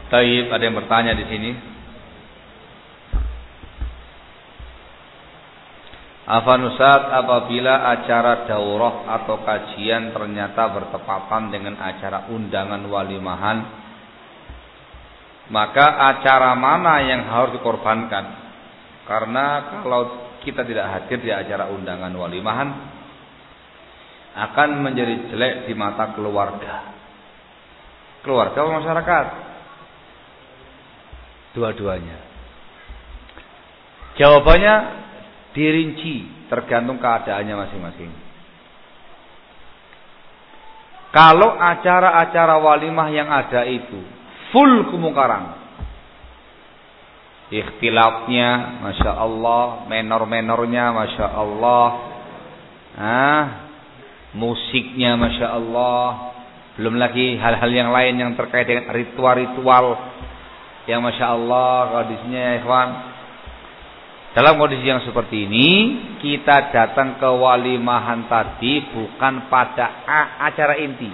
Taib, ada yang bertanya di sini. Afan Ustaz, apabila acara daurah atau kajian ternyata bertepatan dengan acara undangan walimahan, maka acara mana yang harus dikorbankan? Karena kalau kita tidak hadir di acara undangan walimahan, akan menjadi jelek di mata keluarga. Keluarga atau masyarakat? Dua-duanya. Jawabannya dirinci, tergantung keadaannya masing-masing. Kalau acara-acara walimah yang ada itu full kemungkaran, ikhtilafnya Masya Allah, menor-menornya Masya Allah, musiknya Masya Allah, belum lagi hal-hal yang lain yang terkait dengan ritual-ritual yang Masya Allah kondisinya ya ikhwan. Dalam kondisi yang seperti ini, kita datang ke walimahan tadi bukan pada acara inti.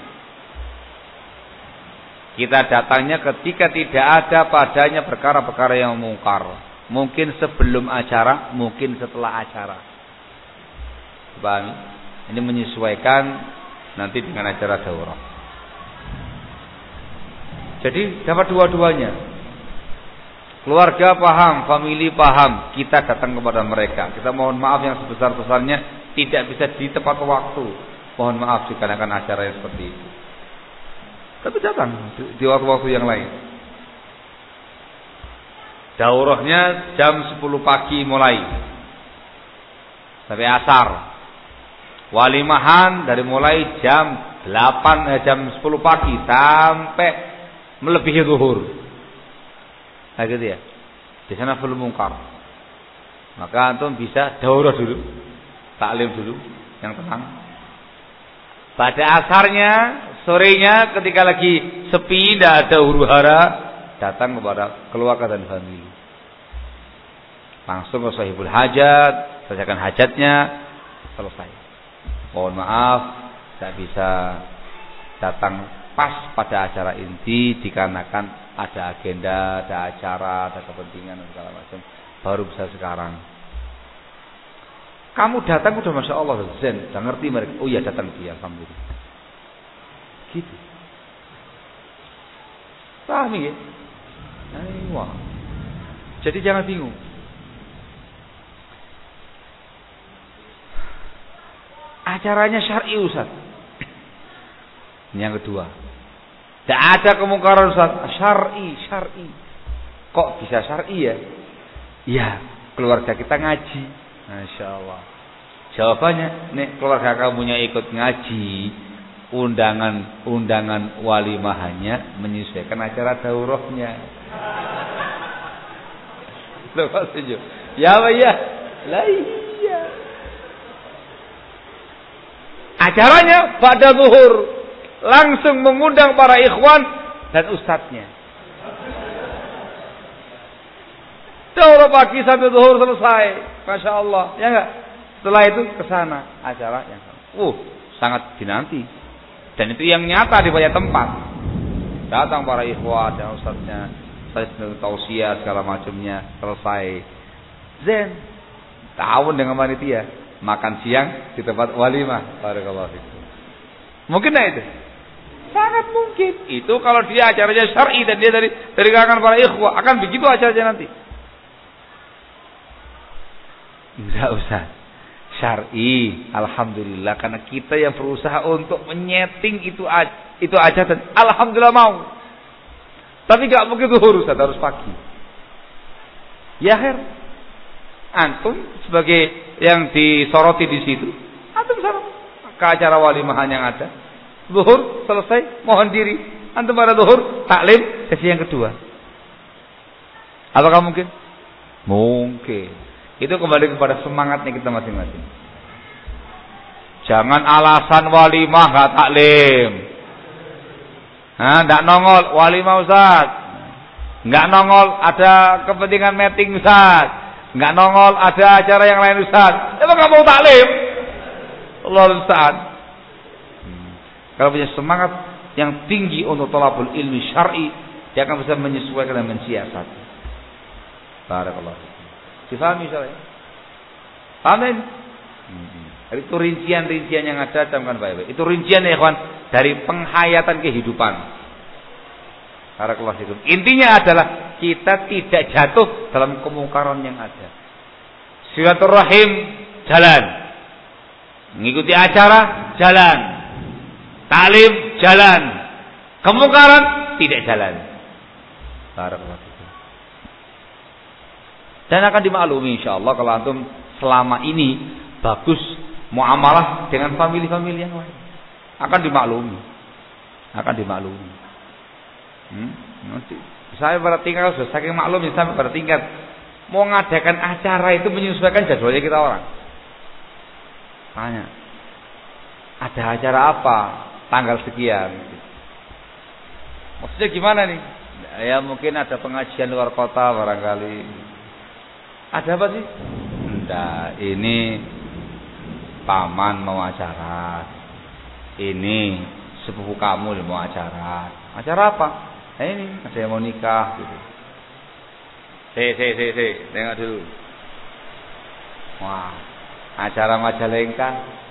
Kita datangnya ketika tidak ada padanya perkara-perkara yang mungkar. Mungkin sebelum acara, mungkin setelah acara. Paham? Ini menyesuaikan nanti dengan acara daurah. Jadi dapat dua-duanya. Keluarga paham, famili paham, kita datang kepada mereka. Kita mohon maaf yang sebesar-besarnya tidak bisa di tepat waktu. Mohon maaf dikarenakan acara yang seperti itu. Tapi datang di waktu-waktu yang lain. Daurahnya jam 10 pagi mulai sampai asar. Walimahan dari mulai jam 10 pagi sampai melebihi zuhur. Nah gitu ya. Di sana full mungkar. Maka antum bisa daurah dulu, taklim dulu yang tenang. Pada asarnya, sorenya ketika lagi sepi, tidak ada huru-hara, datang kepada keluarga dan famili. Langsung ke sahibul hajat, selesaikan hajatnya, selesai. Mohon maaf, tidak bisa datang pas pada acara inti dikarenakan ada agenda, ada acara, ada kepentingan dan segala macam. Baru bisa sekarang. Kamu datang udah Masya Allah zen, udah ngerti mereka. Oh iya datang dia, alhamdulillah. Gitu. Paham ya? Wah. Jadi jangan bingung. Acaranya syar'i Ustaz. Yang kedua. Tidak ada kemungkaran Ustaz. Syar'i. Kok bisa syar'i ya? Ya, keluarga kita ngaji. Masya Allah. Jawabannya, nek keluarga kamunya ikut ngaji, undangan walimahannya menyesuaikan acara daurahnya. Lepas setuju. Ya, ya. Lah iya. Acaranya pada zuhur. Langsung mengundang para ikhwan dan ustadznya. Daurah pagi sampai zuhur selesai. Masya Allah. Ya enggak? Setelah itu ke sana acara yang sangat dinanti. Dan itu yang nyata di banyak tempat. Datang para ikhwan dan ustadznya, tausiah segala macamnya, selesai. Zen. Tahun dengan panitia, makan siang di tempat walimah. Barakallahu fikum. Mungkin enggak itu? Sangat mungkin. Itu kalau dia acaranya syar'i dan dia dari kalangan para ikhwah, akan begitu acaranya nanti. Enggak usah. Syar'i, alhamdulillah, karena kita yang berusaha untuk menyeting itu aja dan alhamdulillah mau. Tapi enggak mungkin zuhur, Ustaz, harus pagi. Ya khair. Antum sebagai yang disoroti di situ, antum sana ke acara walimahan yang ada. Zuhur selesai, mohon diri. Antum pada zuhur, taklim, sesi yang kedua. Apakah mungkin? Mungkin. Itu kembali kepada semangatnya kita masing-masing. Jangan alasan walimah gak taklim. Nggak nongol walimah Ustaz. Nggak nongol ada kepentingan meeting Ustaz. Nggak nongol ada acara yang lain Ustaz. Emang gak mau taklim? Allah Ustaz. Kalau punya semangat yang tinggi untuk thalabul ilmi syar'i, Dia akan bisa menyesuaikan dan mensiasati. Barakallahu. Difahami insyaallah. Paham ini? Itu rincian-rincian yang ada, camkan baik-baik. Itu rincian ya kawan dari penghayatan kehidupan. Barakallahu fikum. Intinya adalah kita tidak jatuh dalam kemungkaran yang ada. Silaturahim jalan. Mengikuti acara jalan. Taklim jalan. Kemungkaran tidak jalan. Barakallahu fikum. Dan akan dimaklumi insyaallah kalau antum selama ini bagus muamalah dengan famili-famili yang lain. Akan dimaklumi. Nanti saya pada tingkat sudah saking maklumnya sampai pada tingkat mau ngadakan acara itu menyesuaikan jadwalnya kita orang. Tanya, ada acara apa? Tanggal sekian. Maksudnya gimana nih? Ya mungkin ada pengajian luar kota barangkali. Ada apa sih? Enggak, ini paman mau acara. Ini sepupu kamu mau acara. Acara apa? Nah ini ada yang mau nikah gitu. Tengok dulu. Wah, acara Majalengka.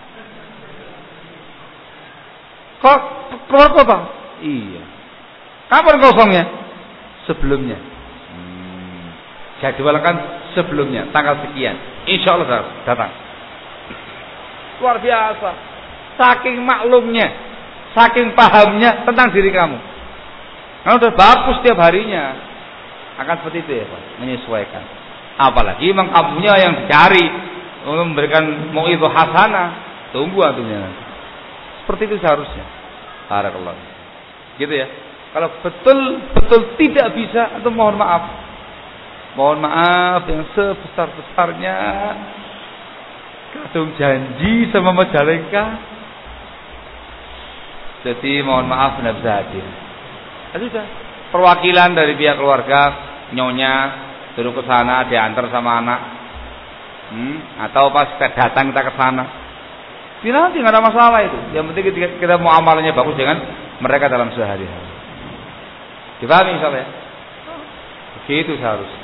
Kok keluar kota? Iya. Kapan kosongnya? Sebelumnya. Jadwalkan sebelumnya, tanggal sekian. Insya Allah datang. Luar biasa. Saking maklumnya, saking pahamnya tentang diri kamu. Kalau sudah bagus setiap harinya, akan seperti itu ya Pak, menyesuaikan. Apalagi memang kamunya yang dicari untuk memberikan mau'izah hasanah, tunggu antumnya nanti. Seperti itu seharusnya. Barakallah. Gitu ya. Kalau betul tidak bisa, atau mohon maaf. Mohon maaf yang sebesar-besarnya kadung janji sama Majalengka. Jadi mohon maaf tidak bisa hadir. Sudah. Perwakilan dari pihak keluarga, nyonya suruh ke sana, diantar sama anak. Atau pas kita datang kita ke sana. Nanti nggak ada masalah itu. Yang penting kita muamalahnya bagus dengan mereka dalam sehari-hari. Dipahami insyaallah ya? Begitu seharusnya.